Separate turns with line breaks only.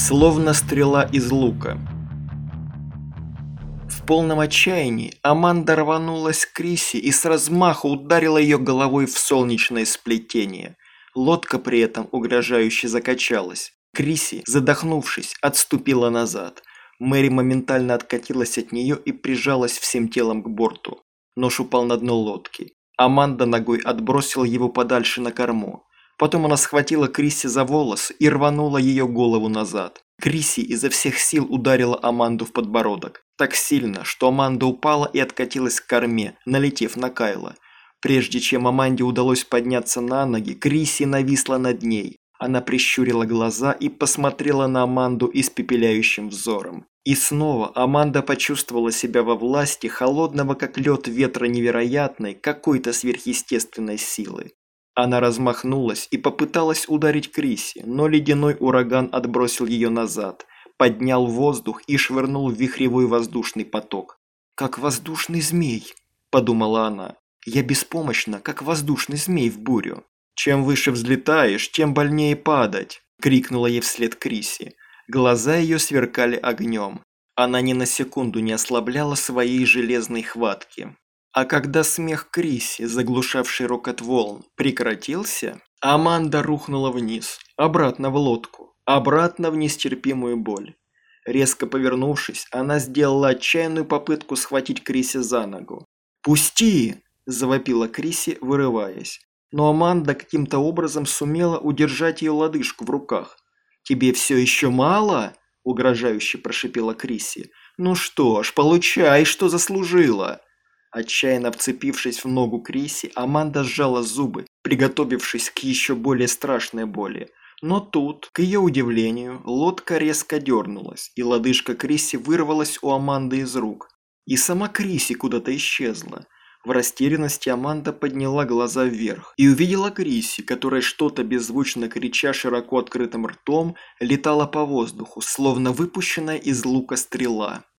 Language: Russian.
словно стрела из лука. В полном отчаянии Аманда рванулась к Криси и с размаху ударила ее головой в солнечное сплетение. Лодка при этом угрожающе закачалась. Криси, задохнувшись, отступила назад. Мэри моментально откатилась от нее и прижалась всем телом к борту. Нож упал на дно лодки. Аманда ногой отбросила его подальше на корму. Потом она схватила Криси за волосы и рванула ее голову назад. Криси изо всех сил ударила Аманду в подбородок. Так сильно, что Аманда упала и откатилась к корме, налетев на Кайла. Прежде чем Аманде удалось подняться на ноги, Криси нависла над ней. Она прищурила глаза и посмотрела на Аманду испепеляющим взором. И снова Аманда почувствовала себя во власти холодного как лед ветра невероятной, какой-то сверхъестественной силы. Она размахнулась и попыталась ударить Криси, но ледяной ураган отбросил ее назад, поднял воздух и швырнул в вихревой воздушный поток. «Как воздушный змей», – подумала она. «Я беспомощна, как воздушный змей в бурю». «Чем выше взлетаешь, тем больнее падать», – крикнула ей вслед Криси. Глаза ее сверкали огнем. Она ни на секунду не ослабляла своей железной хватки. А когда смех Криси, заглушавший рокот волн, прекратился, Аманда рухнула вниз, обратно в лодку, обратно в нестерпимую боль. Резко повернувшись, она сделала отчаянную попытку схватить Криси за ногу. «Пусти!» – завопила Криси, вырываясь. Но Аманда каким-то образом сумела удержать ее лодыжку в руках. «Тебе все еще мало?» – угрожающе прошипела Криси. «Ну что ж, получай, что заслужила!» Отчаянно вцепившись в ногу Криси, Аманда сжала зубы, приготовившись к еще более страшной боли. Но тут, к ее удивлению, лодка резко дернулась, и лодыжка Криси вырвалась у Аманды из рук. И сама Криси куда-то исчезла. В растерянности Аманда подняла глаза вверх и увидела Криси, которая что-то беззвучно крича широко открытым ртом летала по воздуху, словно выпущенная из лука стрела.